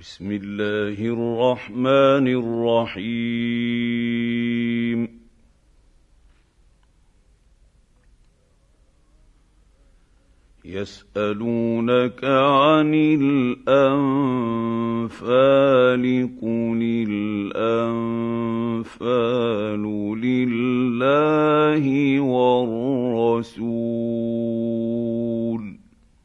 بسم الله الرحمن الرحيم يسألونك عن الأنفال قل الأنفال لله والرسول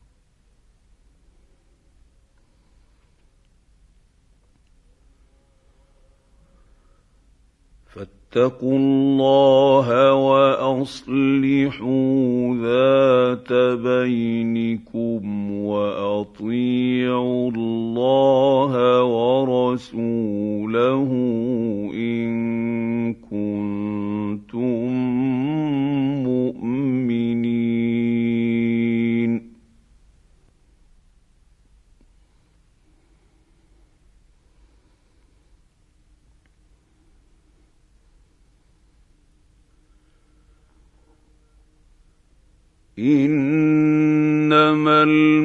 فاتقوا الله وأصلحوا ذات بينكم وأطيعوا الله ورسوله إن كنتم مؤمنين إنما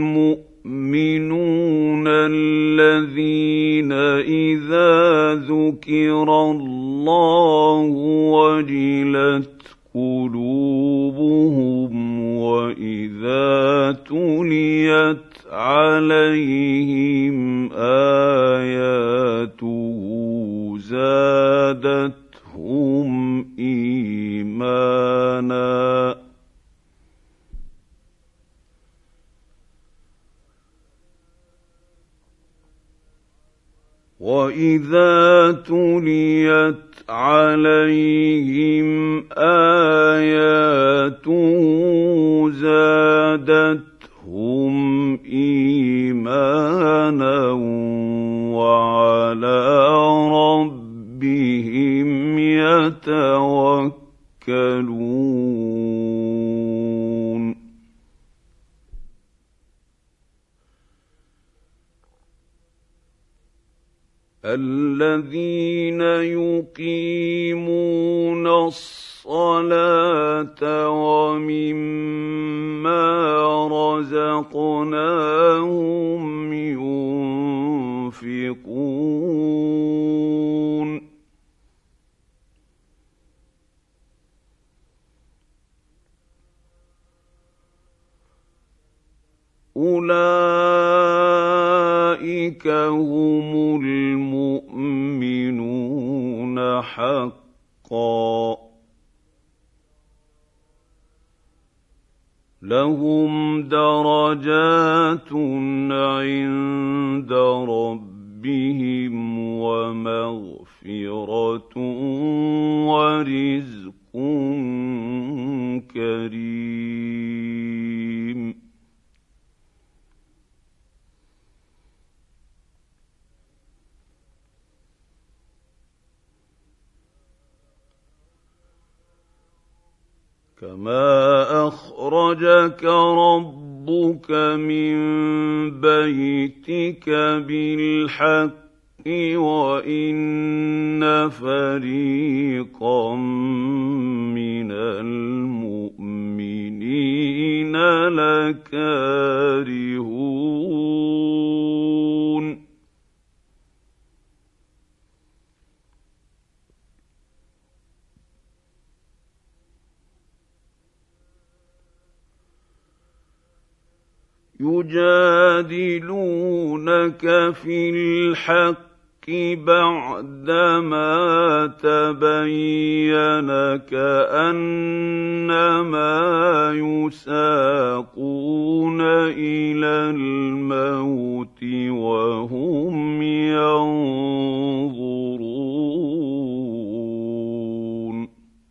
المؤمنون الذين إذا ذكر الله وجلت قلوبهم وإذا تليت عليهم آياته زادتهم إيمانا وَإِذَا تُلِيَتْ عَلَيْهِمْ آيَاتُهُ زَادَتْهُمْ إِيمَانًا وَعَلَىٰ رَبِّهِمْ يَتَوَكَّلُونَ الذين يقيمون الصلاة ومما رزقناهم ينفقون أولئك هم المؤمنون حقا لهم درجات عند ربهم ومغفرة ورزق كريم كما أخرجك ربك من بيتك بالحق وإن فريقا من المؤمنين لكارهون يجادلونك في الحق بعدما تبين كأنما يساقون إلى الموت وهم ينظرون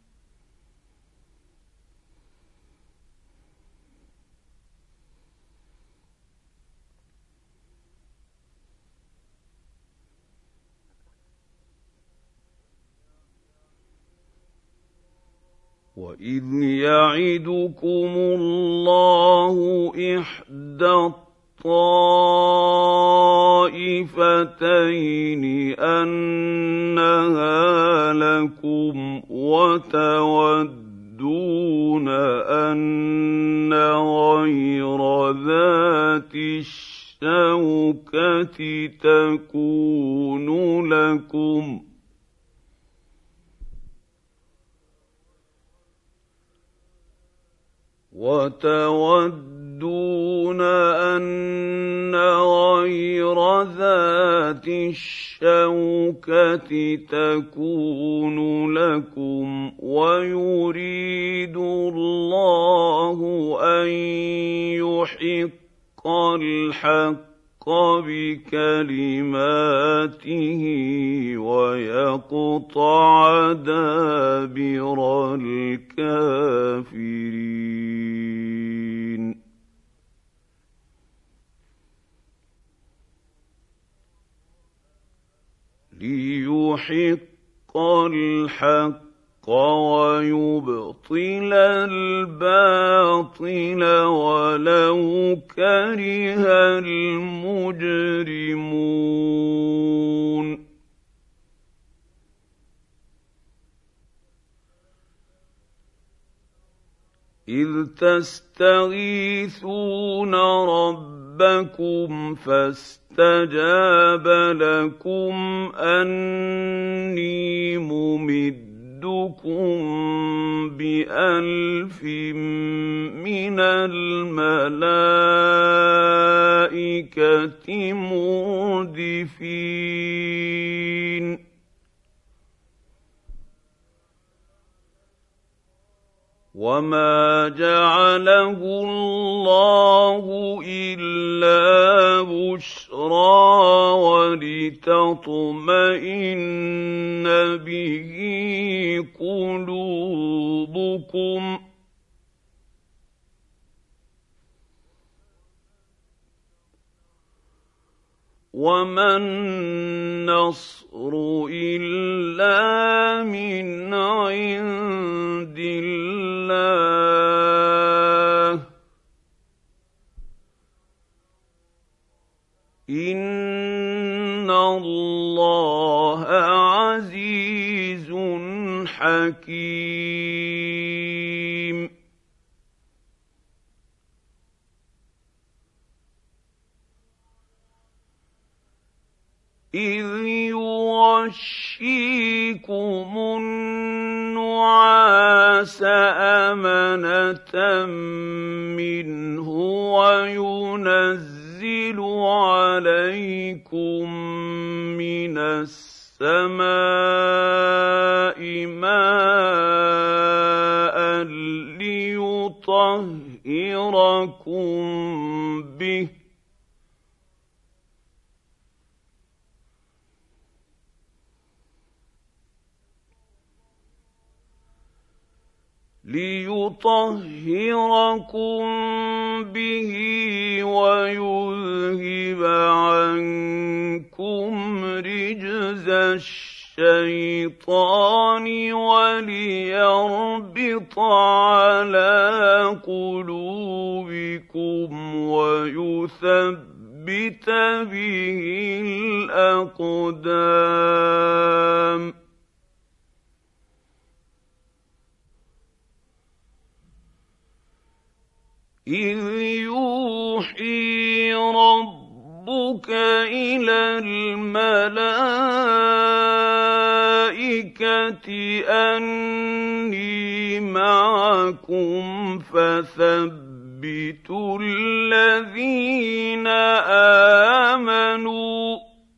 وَإِذْ يَعِدُكُمُ اللَّهُ إِحْدَى الطَّائِفَتَيْنِ أَنَّهَا لَكُمْ وَتَوَدُّونَ أَنَّ غَيْرَ ذَاتِ الشَّوْكَةِ الشوكة تكون لكم وتودون أن غير ذات الشوكة تكون لكم ويريد الله أن يحق الحق بكلماته ويقطع دابر الكافرين ليحق الحق ويبطل الباطل ولو كره المجرمون إذ تستغيثون ربكم فاستجاب لكم أني ممدكم ب1000 من الملائكة مردفين وما جعله الله إلا بشرى ولتطمئن به قلوبكم وما النصر إلا من عند الله إن الله عزيز حكيم إذ يغشيكم النعاس أمنة منه وينزل عليكم من السماء ماء ليطهركم به ويذهب عنكم رجز الشيطان وليربط على قلوبكم ويثبت به الأقدام إذ يوحي ربك إلى الملائكة أني معكم فثبتوا الذين آمنوا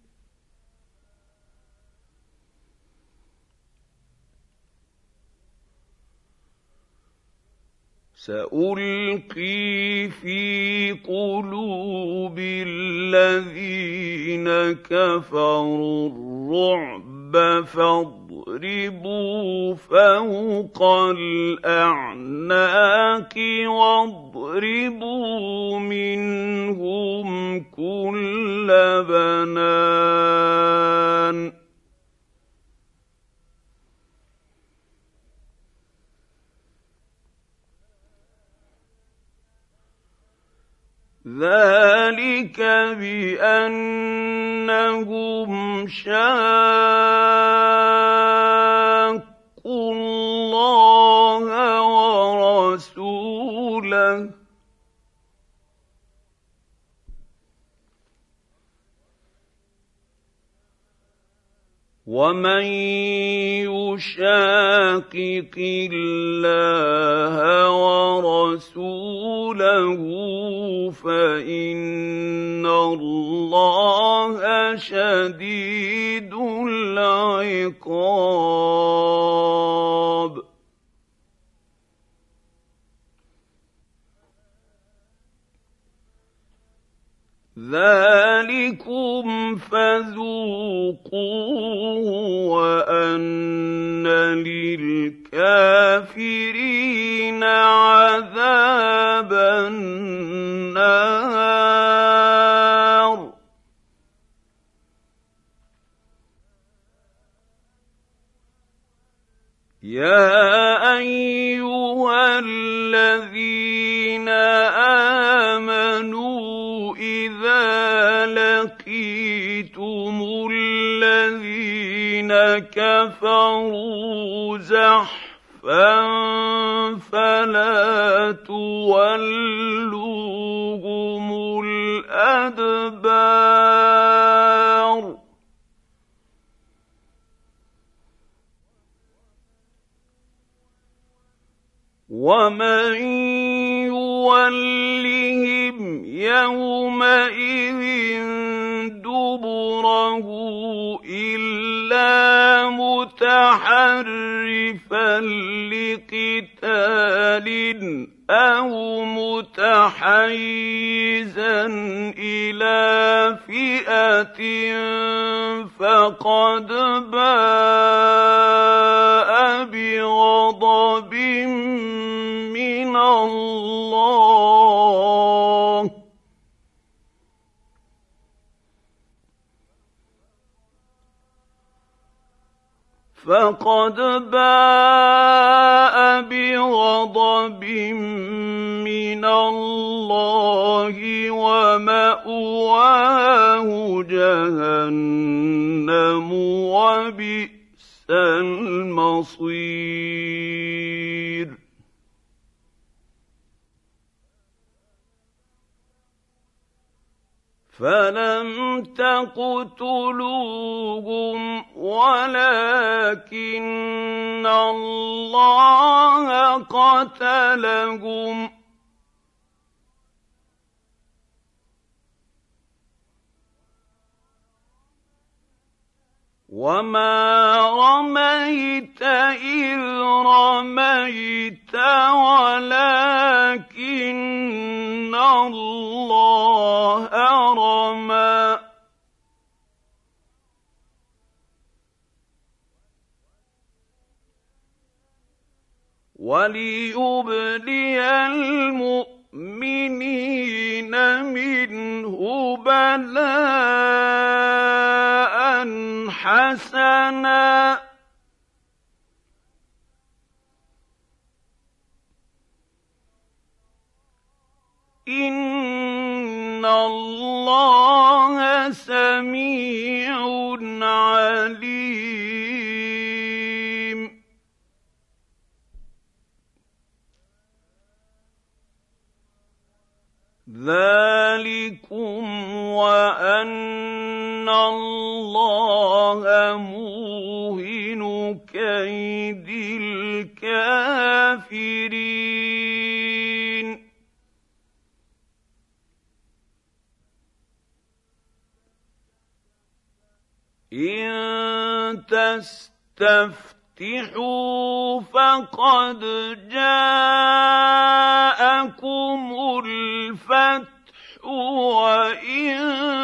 سألقي في قلوب الذين كفروا الرعب فاضربوا فوق الأعناق واضربوا منهم كل بنان ذلك بأنهم شاقوا الله ورسوله ومن يشاقق الله ورسوله فإن الله شديد العقاب ذلكم فذوقوه وأن للكافرين عذاب النار يا أيها الذين آمنوا إذا لقيتم الذين كفروا زحفا فلا تولوهم الأدبار ومن يولهم يومئذ دبره إلا متحرفا لقتال أو متحيزا إلى فئة فقد باء بغضب من الله ومأواه جهنم وبئس المصير فلم تقتلوهم ولكن الله قتلهم وما رميت إذ رميت ولكن الله رمى وليبلي المؤمنين منه بلاء حسنا إن الله سميع عليم ذلكم وأن الله موهن كيد الكافرين إن تستفتحوا فقد جاءكم الفتح وإن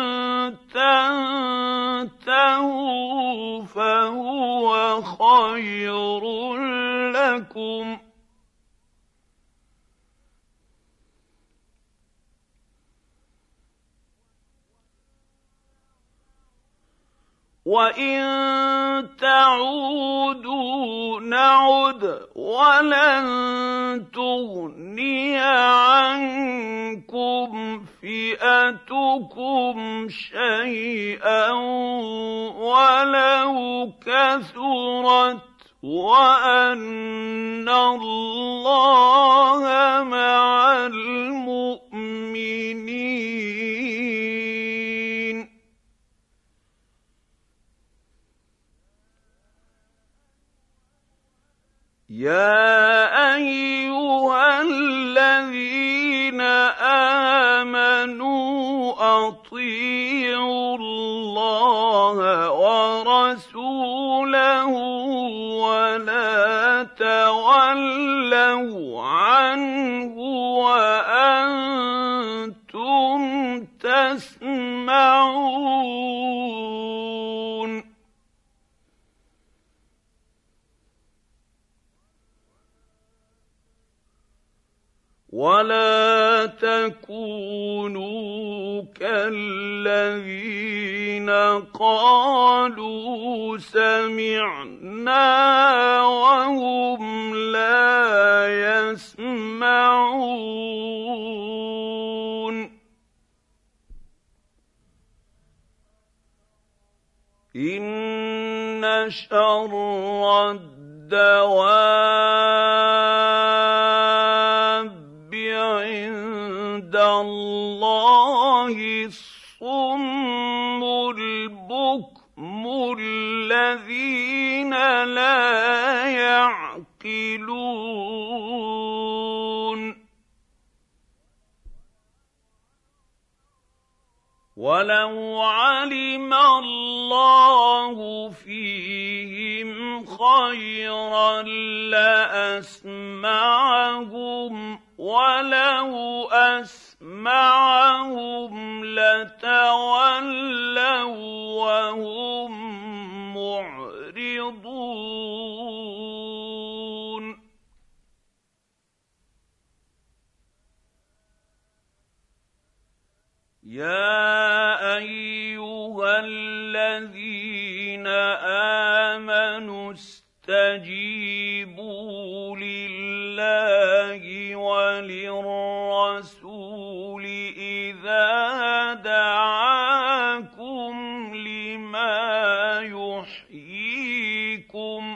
تنتهوا فهو خير لكم وإن تعودوا نعد ولن تغني عنكم فئتكم شيئا ولو كثرت وأن الله مع المؤمنين يَا أَيُّهَا الَّذِينَ آمَنُوا أَطِيعُوا اللَّهَ وَرَسُولَهُ وَلَا تَوَلَّوْا عَنْهُ وَأَنتُمْ تَسْمَعُونَ وَلَا تَكُونُوا كَالَّذِينَ قَالُوا سَمِعْنَا وَهُمْ لَا يَسْمَعُونَ إِنَّ شَرَّ الدَّوَابِّ عِندَ اللَّهِ الصُّمُّ الْبُكْمُ الَّذِينَ لَا يَعْقِلُونَ وَلَوْ عَلِمَ اللَّهُ فِيهِمْ خَيْرًا لَّأَسْمَعَهُمْ وَلَوْ أَسْمَعَهُمْ لَتَوَلَّوا وَّهُم مُّعْرِضُونَ يَا أَيُّهَا الَّذِينَ آمَنُوا اسْتَجِيبُوا لِلَّهِ وَلِلرَّسُولِ إِذَا دَعَاكُمْ لِمَا يُحْيِيكُمْ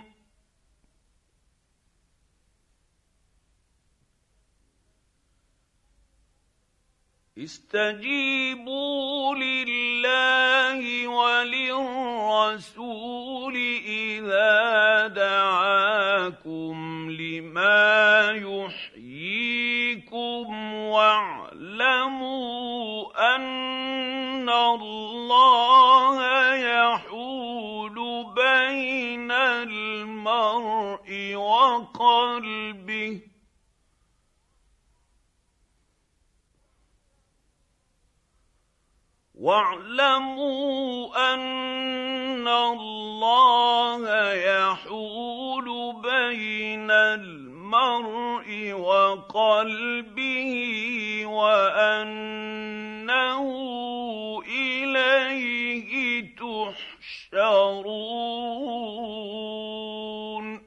اسْتَجِيبُوا لِلَّهِ وَلِلرَّسُولِ إِذَا دَعَاكُمْ لِمَا يُحْيِيكُمْ وَاعْلَمُوا أَنَّ اللَّهَ يَحُولُ بَيْنَ الْمَرْءِ وَقَلْبِهِ وَاعْلَمُوا أَنَّ اللَّهَ يَحُولُ بَيْنَ الْمَرْءِ وَقَلْبِهِ وَأَنَّهُ إِلَيْهِ تُحْشَرُونَ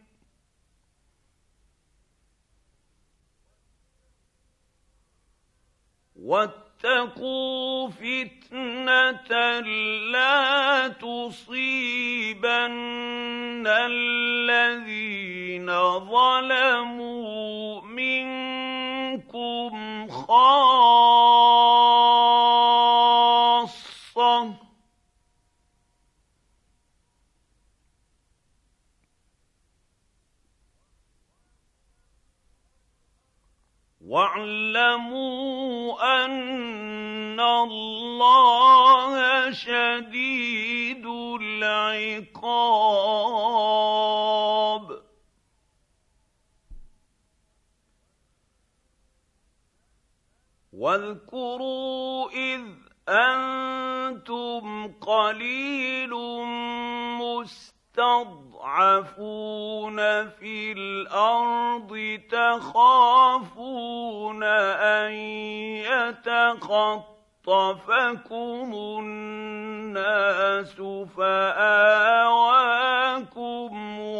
وَاتَّقُوا فِتْنَةً لَّا تُصِيبَنَّ الَّذِينَ ظَلَمُوا مِنكُمْ خَاصَّةً وَاعْلَمُوا أَنَّ اللَّهَ شَدِيدُ الْعِقَابِ وَاذْكُرُوا إِذْ أَنتُمْ قَلِيلٌ مُّسْتَضْعَفُونَ فِي الْأَرْضِ تَخَافُونَ أَن يَتَخَطَّفَكُمُ النَّاسُ فَآوَاكُمْ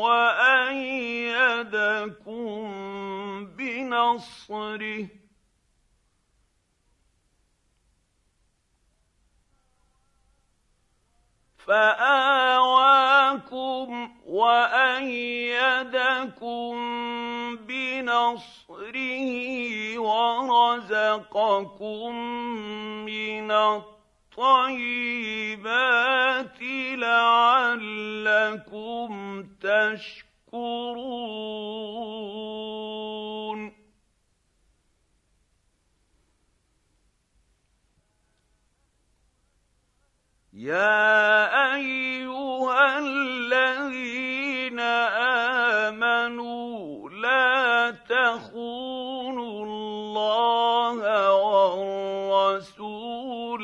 وَأَيَّدَكُم بِنَصْرِهِ وَرَزَقَكُم مِّنَ الطَّيِّبَاتِ لَعَلَّكُمْ تَشْكُرُونَ يَا أَيُّهَا الَّذِينَ آمَنُوا لَا تَخُونُوا اللَّهَ وَالرَّسُولَ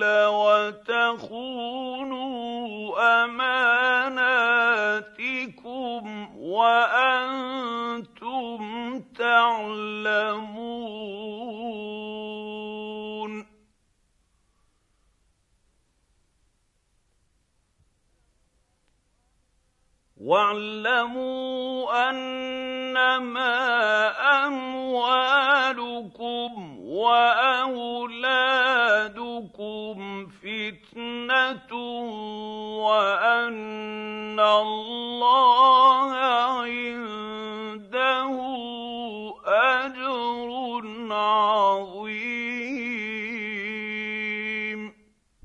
وَتَخُونُوا أَمَانَاتِكُمْ وَأَنتُمْ تَعْلَمُونَ. وَاعْلَمُوا أَنَّمَا أَمْوَالُكُمْ وَأَوْلَادُكُمْ فِتْنَةٌ وَأَنَّ اللَّهَ عِندَهُ أَجْرٌ عَظِيمٌ.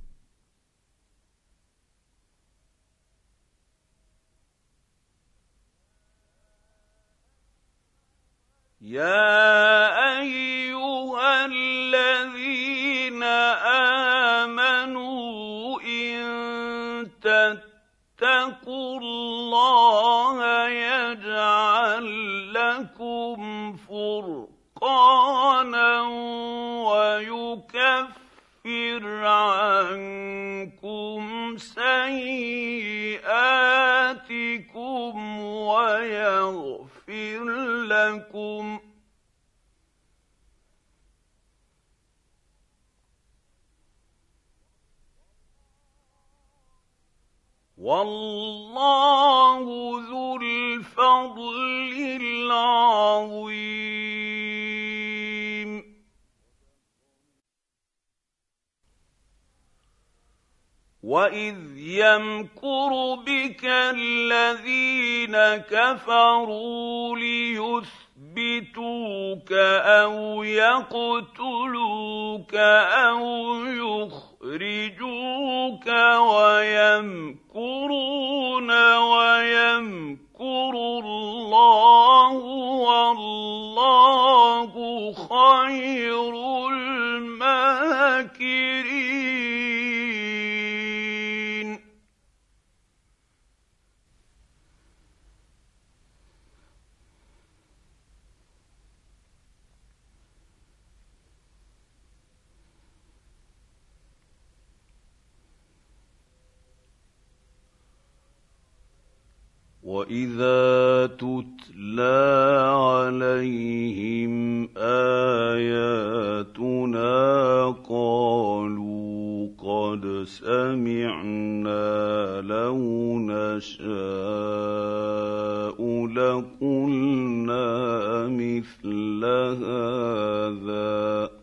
يَا أَيُّهَا الَّذِينَ آمَنُوا إِن تَتَّقُوا اللَّهَ يَجْعَل لَّكُمْ فُرْقَانًا وَيُكَفِّرْ عَنكُمْ سَيِّئَاتِكُمْ وَيَغْفِرْ لَكُمْ ۗ وَاللَّهُ ذُو الْفَضْلِ الْعَظِيمِ. وَإِذْ يَمْكُرُ بِكَ الَّذِينَ كَفَرُوا لِيُثْبِتُوكَ أَوْ يَقْتُلُوكَ أَوْ يُخْرِجُوكَ وَيَمْكُرُونَ وَيَمْكُرُ اللَّهُ وَاللَّهُ خَيْرُ الْمَاكِرِينَ. وَإِذَا تُتْلَىٰ عَلَيْهِمْ آيَاتُنَا قَالُوا قَدْ سَمِعْنَا لَوْ نَشَاءُ لَقُلْنَا مِثْلَ هَٰذَا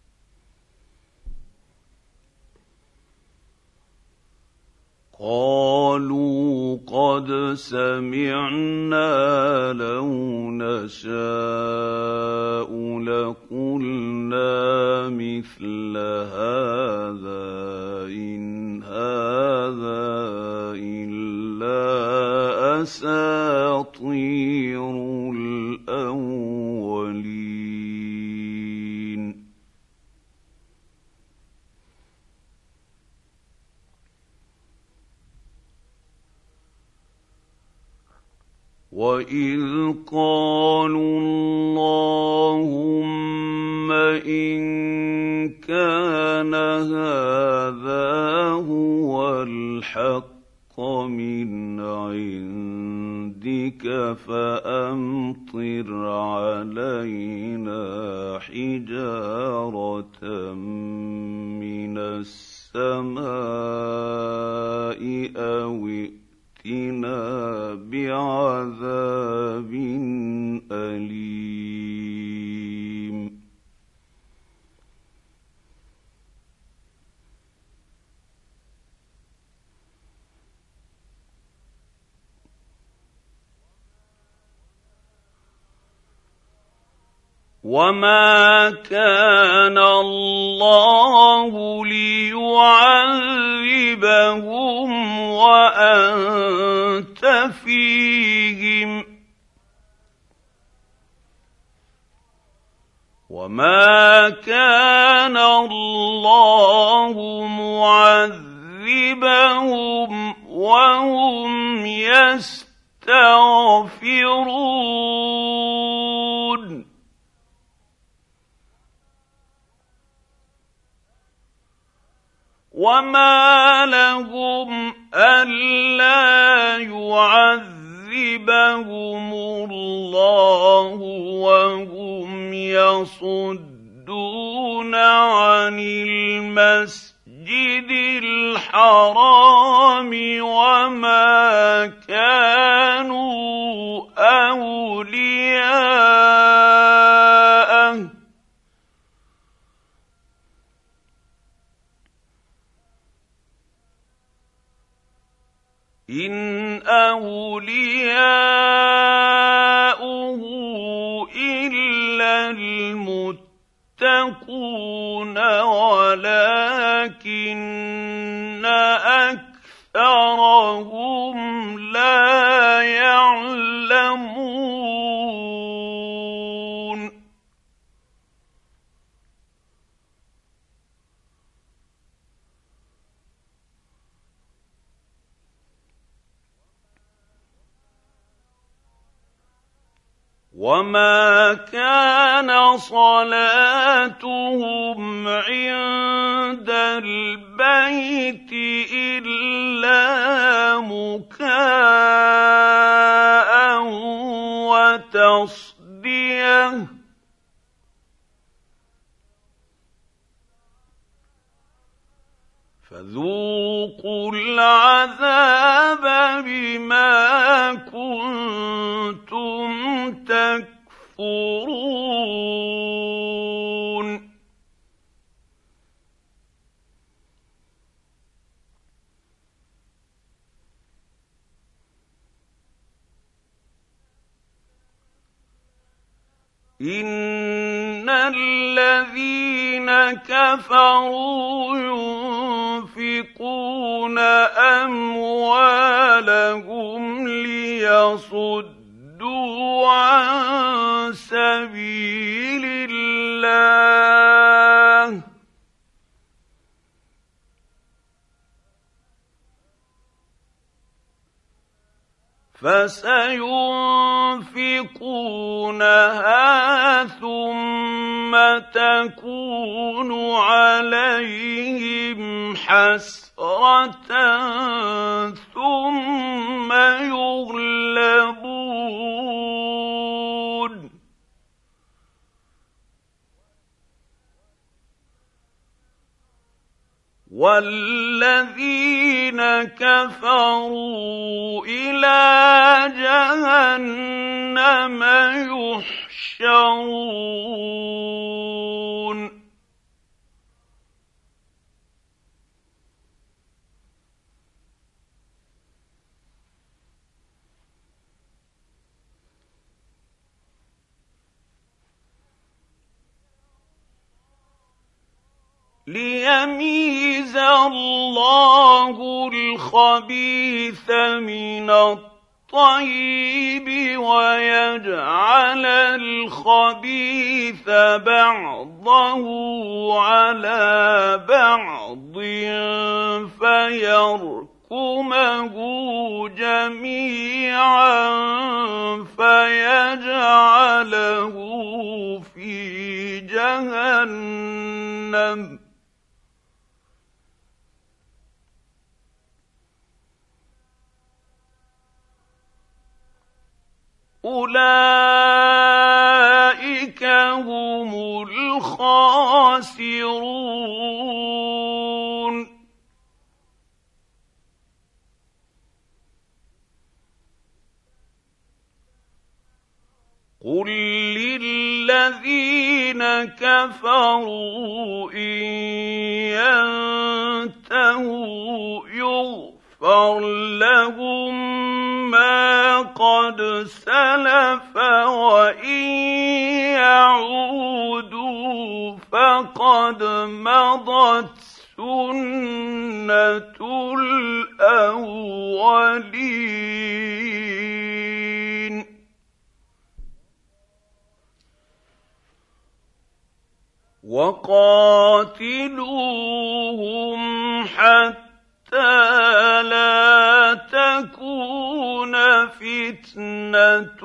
إِنْ هَٰذَا إِلَّا أَسَاطِيرُ الْأَوَّلِينَ. وَإِذْ قَالُوا اللَّهُمَّ إِن كَانَ هَٰذَا هُوَ الْحَقَّ مِنْ عِندِكَ فَأَمْطِرْ عَلَيْنَا حِجَارَةً مِّنَ السَّمَاءِ أَوْ ائْتِنَا بِعَذَابٍ أَلِيمٍ. وَمَا كَانَ اللَّهُ لِيُعَذِّبَهُمْ وَأَنتَ فِيهِمْ ۚ وَمَا كَانَ اللَّهُ مُعَذِّبَهُمْ يعذبهم وهم يستغفرون وما لهم ألا يعذبهم الله وهم يصدون عن المسجد الحرام وما كانوا أولياءه إن أولياؤه إلا المتقون ولكن أكثرهم لا يعلمون وما كان صلاتهم عند البيت إلا مكاء وتصديه فذوقوا العذاب بما كنتم تكفرون إن الذين كفروا ينفقون أموالهم ليصدوا عن سبيل الله فسينفقونها ثم تكون عليهم حسرة ثم يغلبون والذين كفروا إلى جهنم يحشرون ليميز الله الخبيث من الطيب ويجعل الخبيث بعضه على بعض فيركمه جميعا فيجعله في جهنم أولئك هم الخاسرون قل للذين كفروا إن ينتهوا يغفر لهم ما قد سلف وإن يعودوا فقد مضت سنة الأولين وقاتلوهم حتى لا تكون فتنة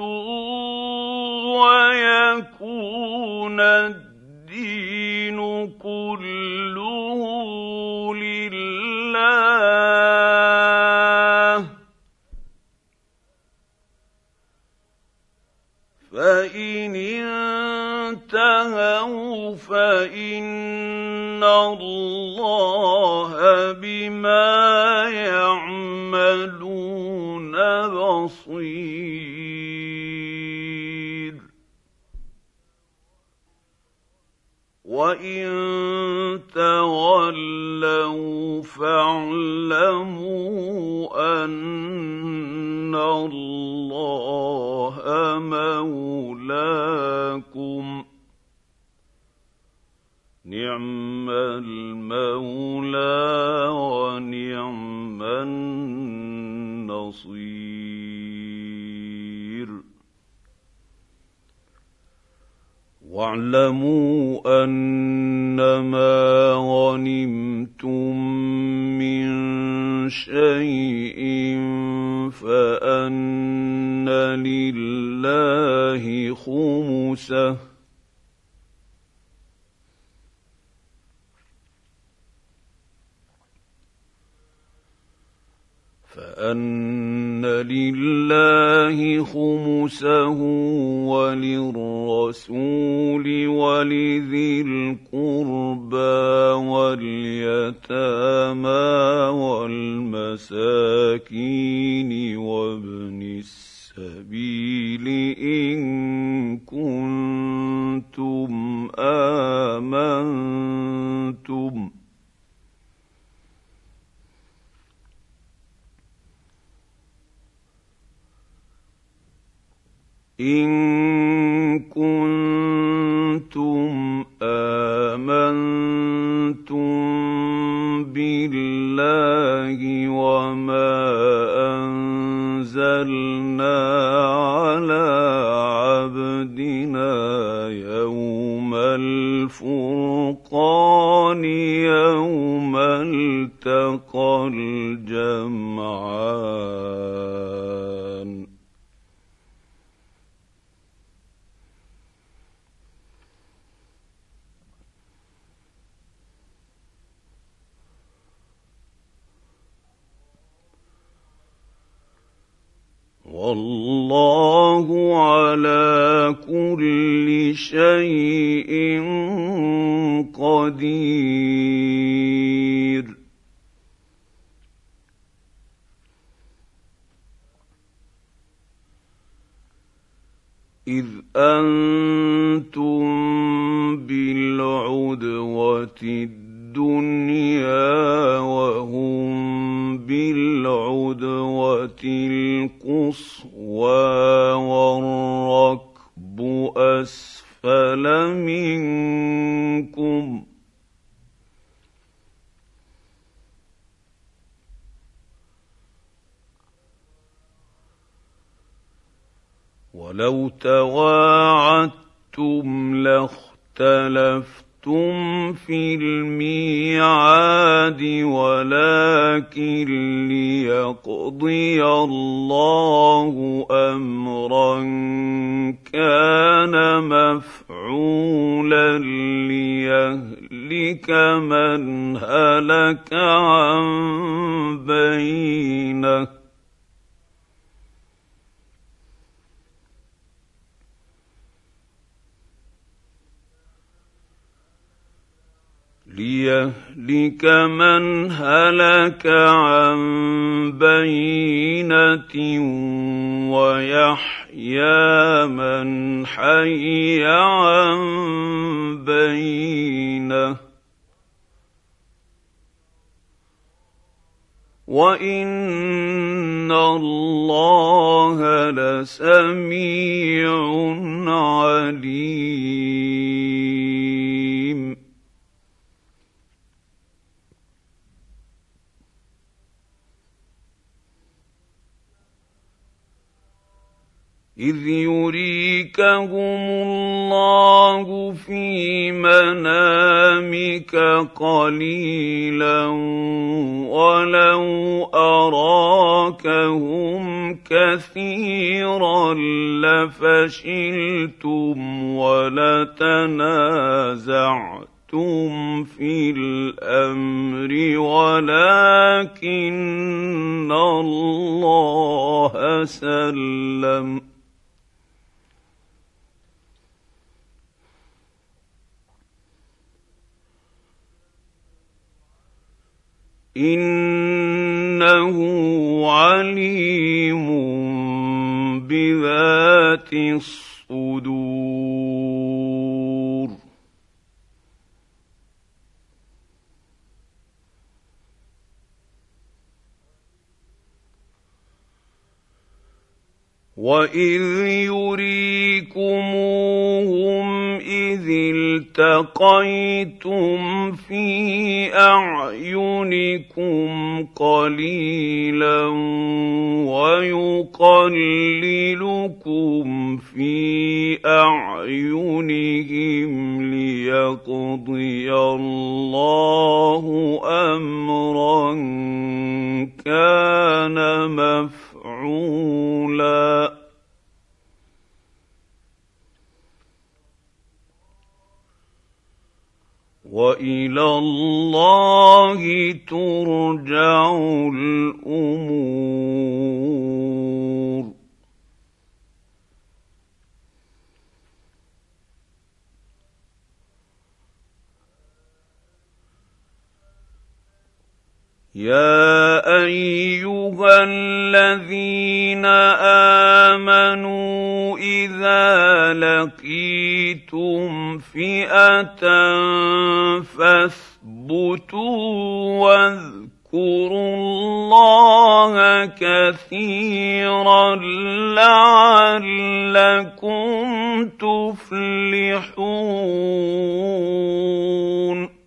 ويكون الدين كله لله. فإن انتهوا فإن الله بما يعملون بصير. وإن تولوا فاعلموا أن الله مولاكم نعم المولى ونعم النصير. واعلموا أنما غنمتم من شيء فأن لله خمسه وللرسول ولذي القربى واليتامى والمساكين وابن السبيل إن كنتم آمنتم بالله وما أنزلنا على عبدنا يوم الفرقان يوم التقى الجمعان. والله على كل شيء قدير. إذ أنتم بالعدوة الدنيا وهم بالعدوة القصوى والركب أسفل منكم ولو تواعدتم لاختلفتم في الميعاد ولكن ليقضي الله أمرا كان مفعولا ليهلك من هلك عن بينة ويحيى من حي عن بينة وإن الله لسميع عليم. إذ يريكهم الله في منامك قليلا ولو أراكهم كثيرا لفشلتم ولتنازعتم في الأمر ولكن الله سلم إنه عليم بذات الصدور وإذ يريكموهم إذ التقيتم في أعينكم قليلا ويقللكم في أعينهم ليقضي الله أمرا كان مفعولا وإلى الله ترجع الأمور يا أيها الذين آمنوا إذا لقيتم فئة فاثبتوا واذكروا الله كثيرا لعلكم تفلحون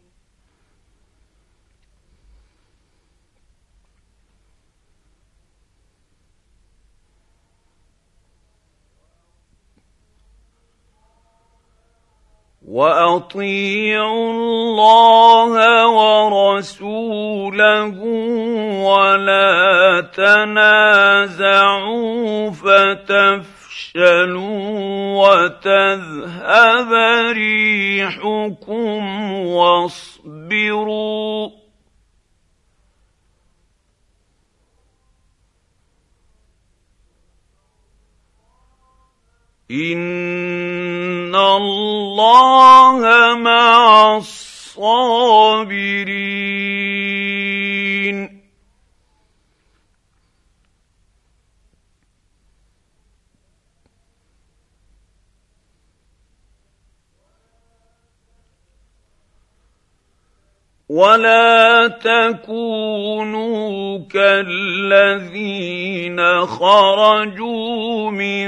وأطيعوا الله ورسوله ولا تنازعوا فتفشلوا وتذهب ريحكم واصبروا إن الله مع الصابرين ولا تكونوا كالذين خرجوا من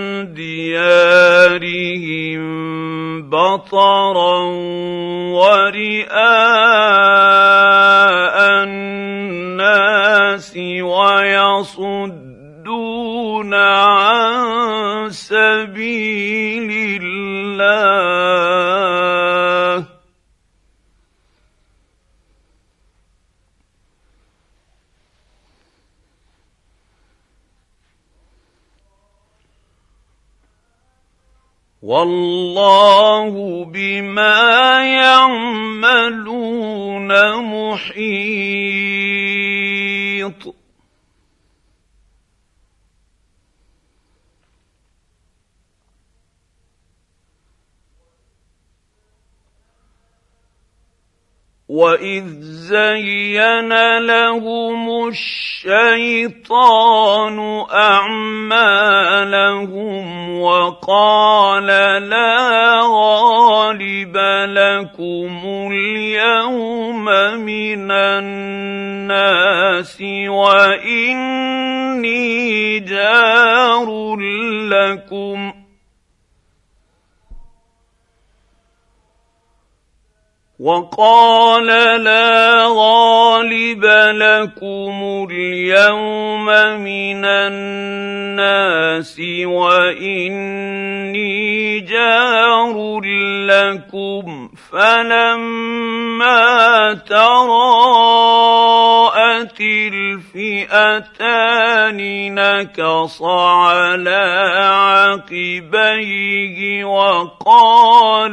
ديارهم بطرا ورئاء الناس ويصدون عن سبيل الله والله بما يعملون محيط وإذ زين لهم الشيطان أعمالهم وقال لا غالب لكم اليوم من الناس وإني جار لكم وقال لا غالب لكم اليوم من الناس وإني جار لكم فلما تراءت الفئتان نكص على عقبيه وقال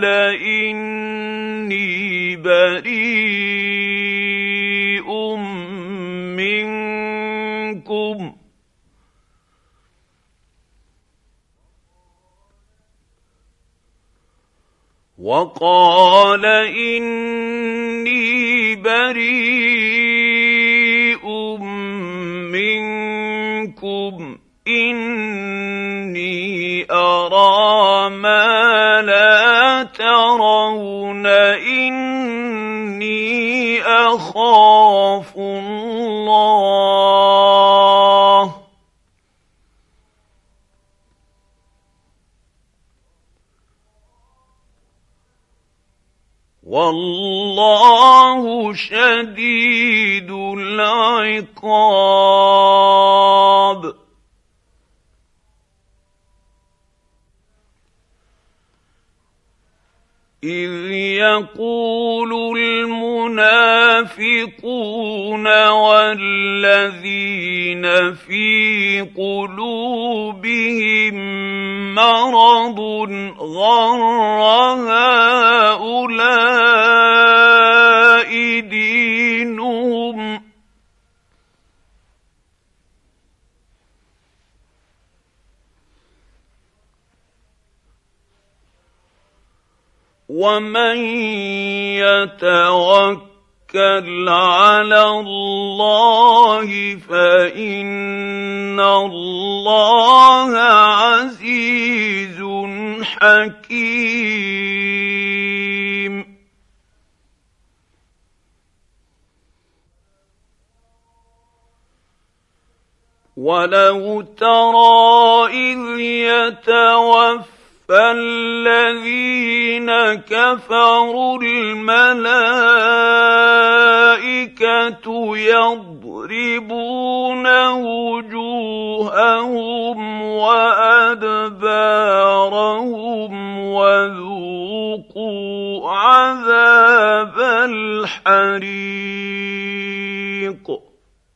إني بريء منكم إني أرى ما لا ترون إني أخاف الله والله شديد العقاب إذ يقول المنافقون والذين في قلوبهم مرض غر هؤلاء دينهم ومن يتوكل على الله فإن الله عزيز حكيم ولو ترى إذ يتوفى فالذين كفروا الملائكة يضربون وجوههم وأدبارهم وذوقوا عذاب الحريق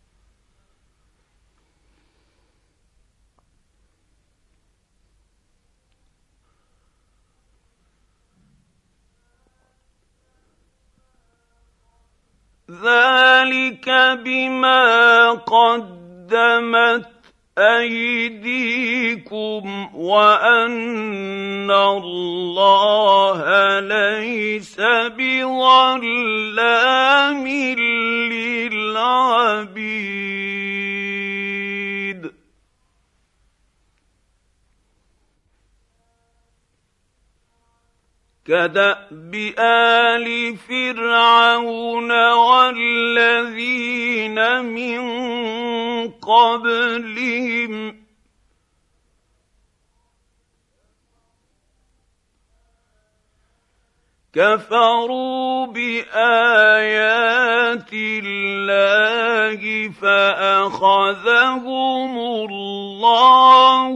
ذلك بما قدمت أيديكم وأن الله ليس بظلام للعبيد كدأب آل فرعون والذين من قبلهم كفروا بآيات الله فأخذهم الله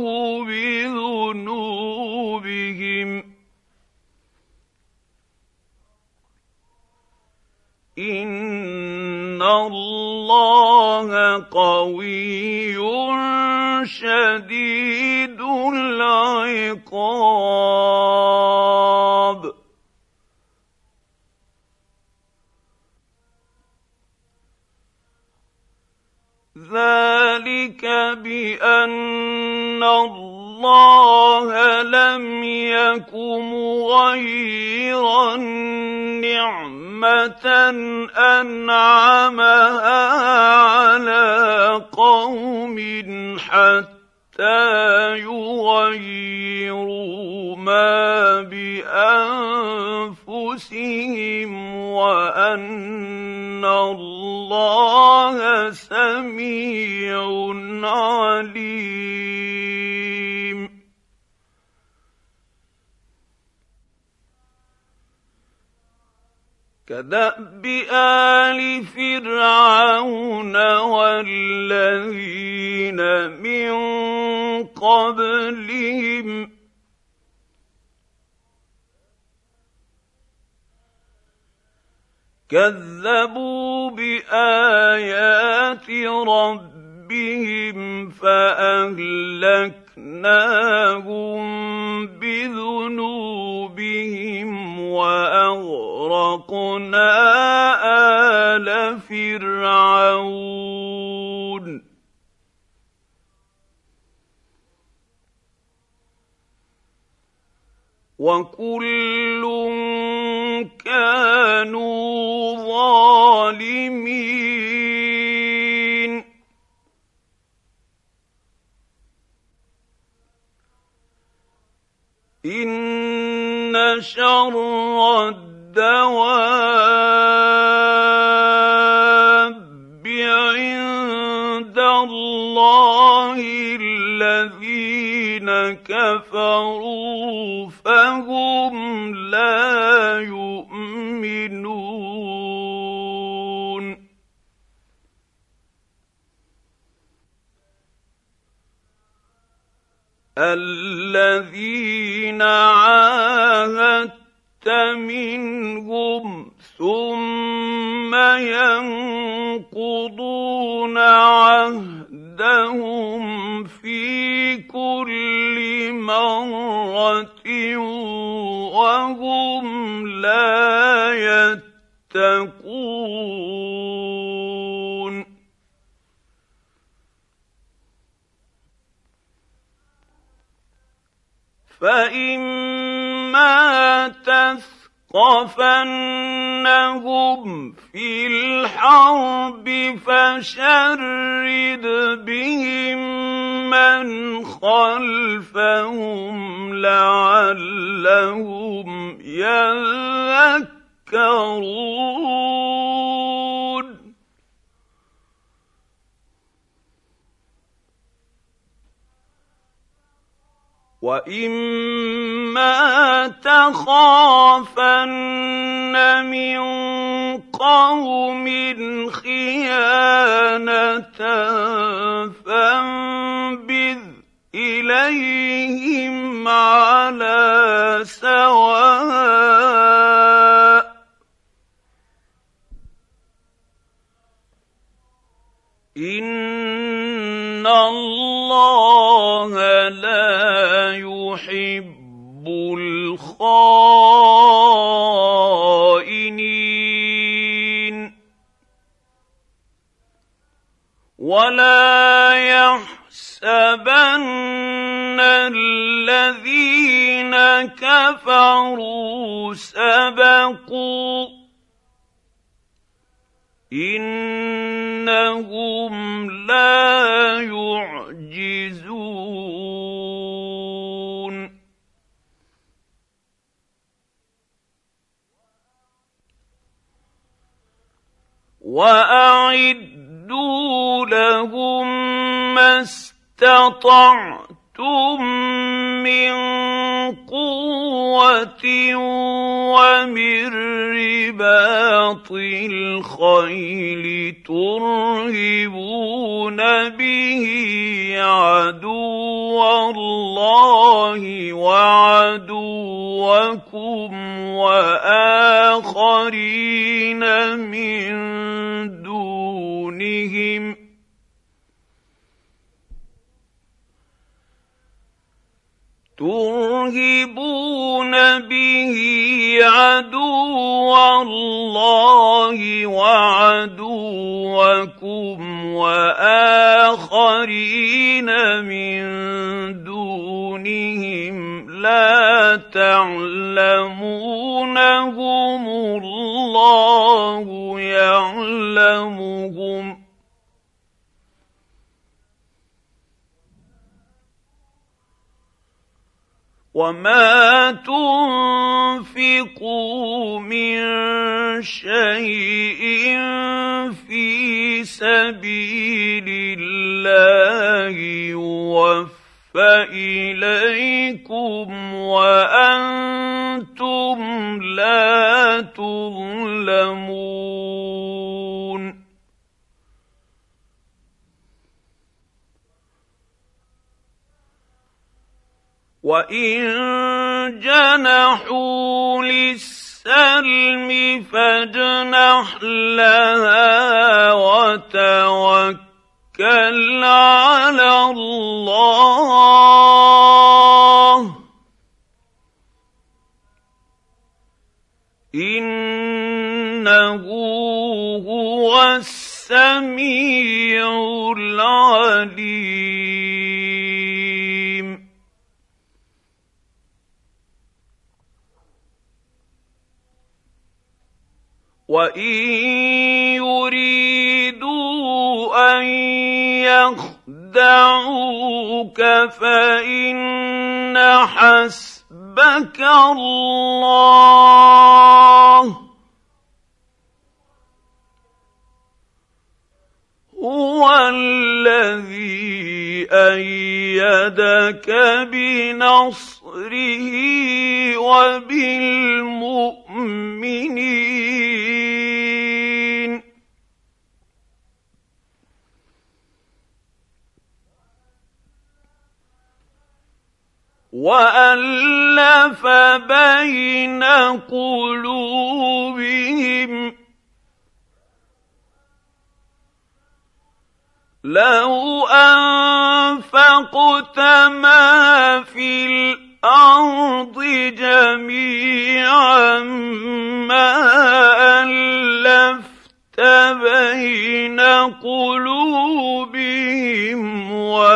بذنوبهم إن الله قوي شديد العقاب ذلك بأن الله لم يك مغيرا نعمة أنعمها على قوم حتى يغيروا ما بأنفسهم وأن الله سميع عليم كدأب آل فرعون والذين من قبلهم كذبوا بآيات ربهم فأهلكناهم بذنوبهم وأغرقنا آل فرعون وكل كانوا ظالمين إن شر الدواب عند الله الذين كفروا فهم لا يؤمنون الذين عاهدت منهم ثم ينقضون عهدهم في كل مرة وهم لا يتقون فإما تثقفنهم في الحرب فشرد بهم من خلفهم لعلهم يذكرون وإما تخافن من قوم خيانة فانبذ إليهم على سواء إن الله لا يحب الخائنين ولا يحسبن الذين كفروا سبقوا إنهم لا يعجزون وأعدوا لهم ما استطعتم من قوة ومن رباط الخيل ترهبون به عدو الله وعدوكم وآخرين من دونهم ترهبون به عدو الله وعدوكم وآخرين من دونهم لا تعلمونهم الله يعلمهم وما تنفقوا من شيء في سبيل الله يوفى إليكم وأنتم لا تظلمون وإن جنحوا للسلم فاجنح لها وتوكل على الله إنه هو السميع العليم. وإن يريدوا أن يخدعوك فإن حسبك الله هو الذي أيدك بنصره وبالمؤمنين وألف بين قلوبهم لو أنفقت ما في الأرض جميعا ما ألفت بين قلوبهم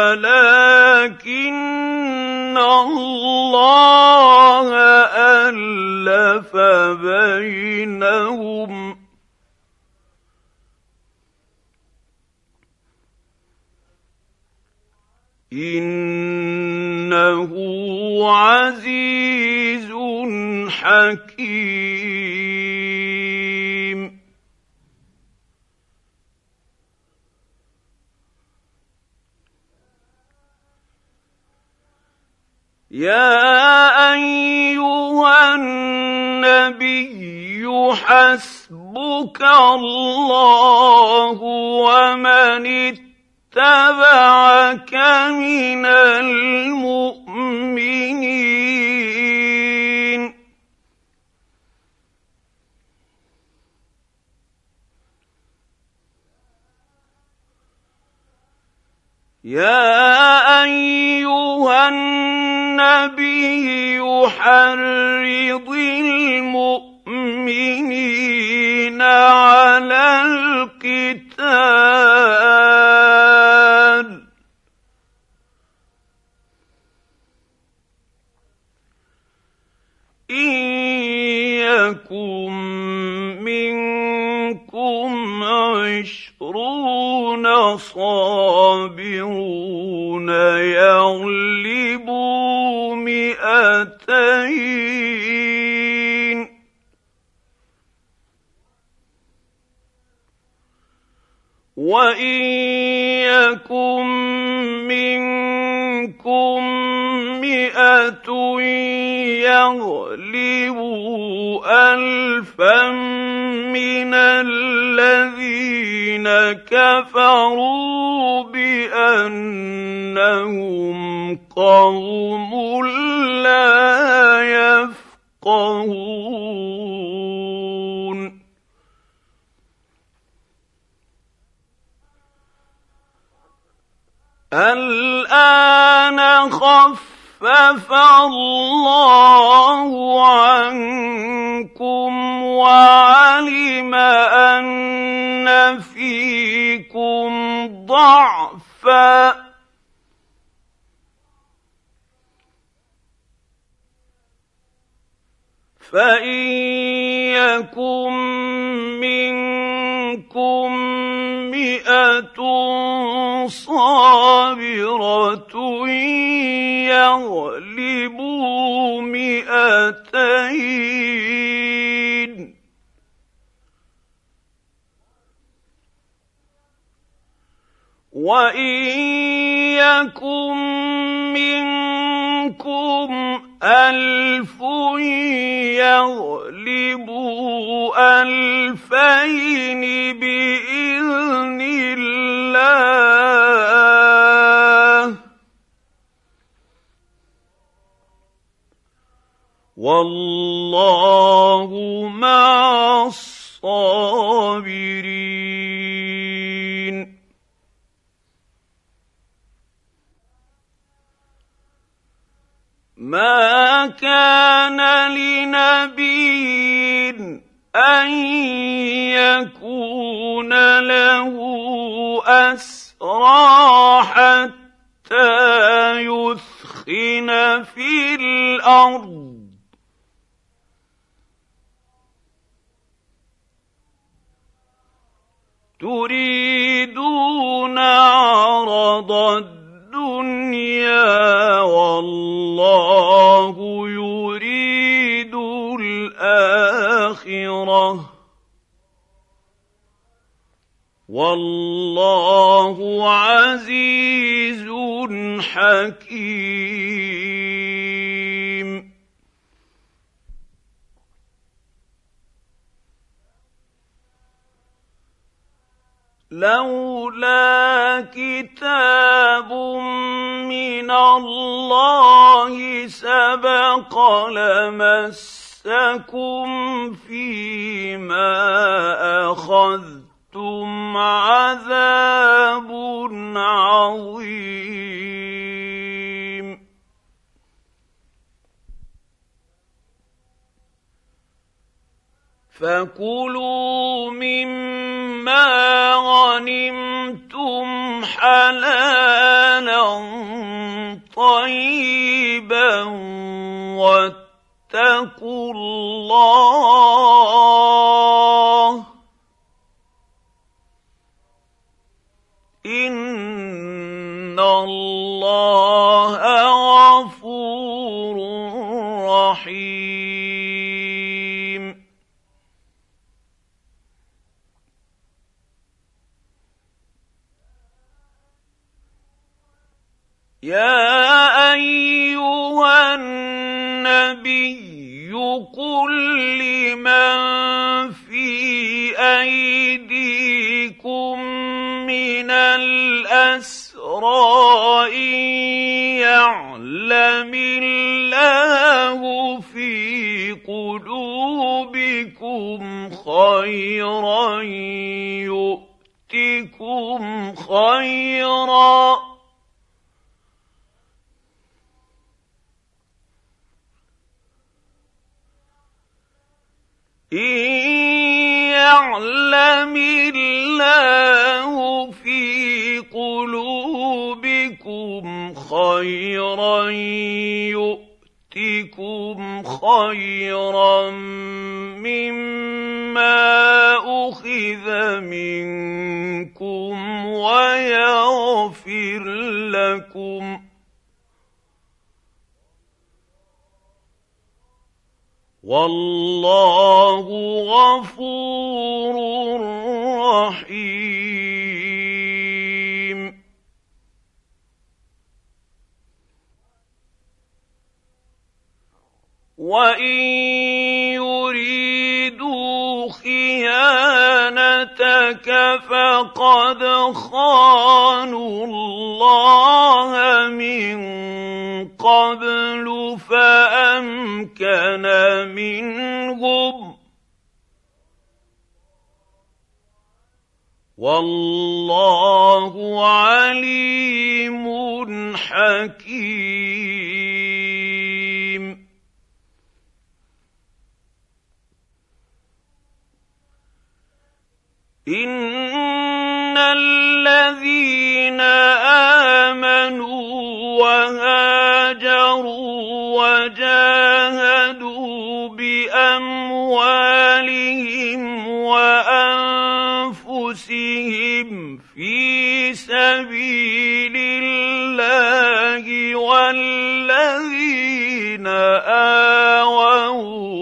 ولكن الله ألف بينهم إنه عزيز حكيم. يا أيها النبي حسبك الله ومن اتبعك من المؤمنين يا أيها النبي حرض المؤمنين على القتال إن يكن منكم 20 صابرون يغلبوا 200 وإن يكن منكم 100 يغلبوا 1000 من الذين كفروا بأنهم قوم لا يفقهون. الآن خفف الله عنكم وعلم أن فيكم ضعفا فإن يكن منكم 100 صابرة يغلبوا 200 وإن يكن منكم 1000 يغلبوا 2000 بإذن الله وَاللَّهُ مَعَ الصَّابِرِينَ. مَا كَانَ لِنَبِيٍّ أَن يَكُونَ لَهُ أَسْرَىٰ حَتَّىٰ يُثْخِنَ فِي الْأَرْضِ ۚ تُرِيدُونَ عَرَضَ الدُّنْيَا وَاللَّهُ يُرِيدُ الْآخِرَةَ ۗ وَاللَّهُ عَزِيزٌ حَكِيمٌ. لولا كتاب من الله سبق لمسكم فيما أخذتم عذاب عظيم. فكلوا مما غنمتم حلالا طيبا واتقوا الله إن الله غفور رحيم. يا أيها النبي قل لمن في أيديكم من الأسرى إن يعلم الله في قلوبكم خيرا يؤتكم خيرا إن يعلم الله في قلوبكم خيرا يؤتكم خيرا مما أخذ منكم ويغفر لكم والله غفور رحيم. وإن يريدوا خيانتك فقد خانوا الله من قبل فأمكن منهم والله عليم حكيم. إن الذين آمنوا وهاجروا وجاهدوا بأموالهم وأنفسهم في سبيل الله والذين آووا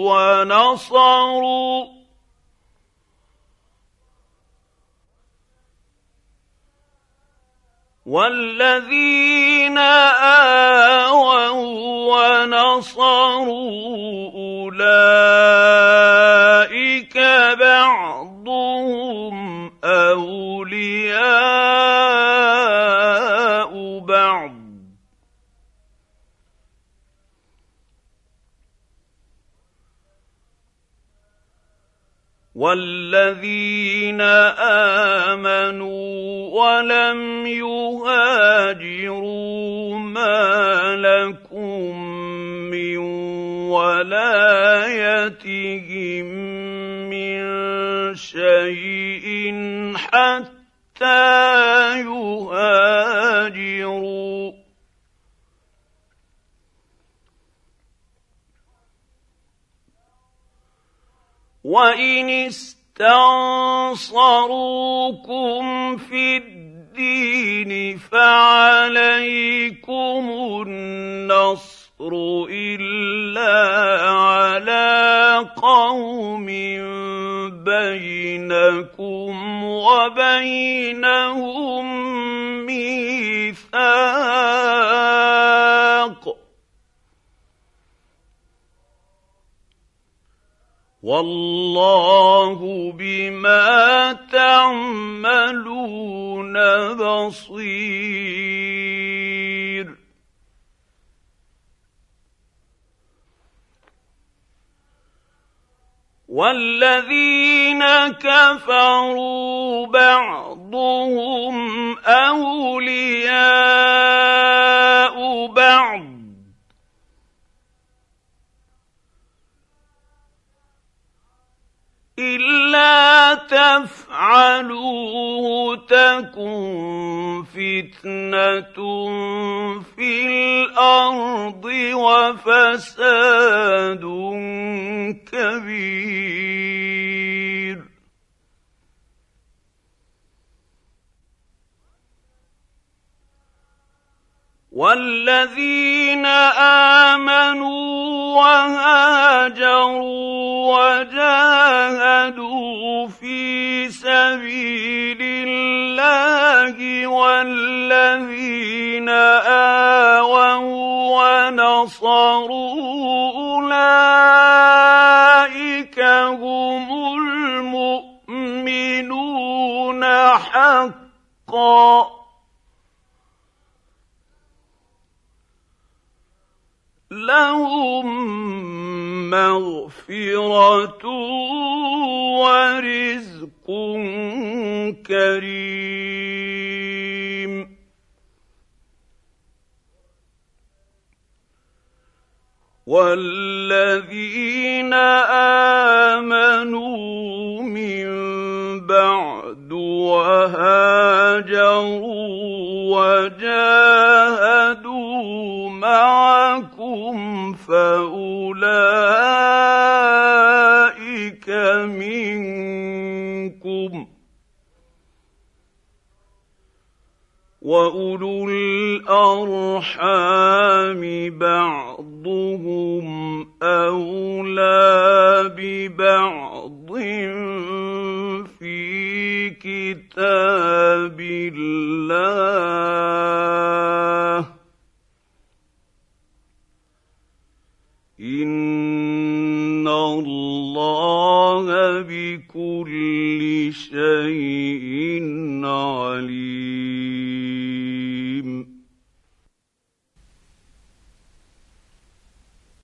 ونصروا أولئك بعضهم أولياء بعض والذين آمنوا ولم يهاجروا ما لكم من ولايتهم من شيء حتى يهاجروا وإن استنصروكم في الدين فعليكم النصر إلا على قوم بينكم وبينهم ميثاق والله بما تعملون بصير والذين كفروا بعضهم أولياء بعض إلا تفعلوه تكن فتنة في الأرض وفساد كبير والذين آمنوا وهاجروا وجاهدوا في سبيل الله والذين آووا ونصروا أولئك هم المؤمنون حقا لهم مغفرة ورزق كريم والذين آمنوا من بعد وهاجروا وجاهدوا معكم فأولئك منكم وأولو الأرحام بعضهم أولى ببعض في كتاب الله إن الله بكل شيء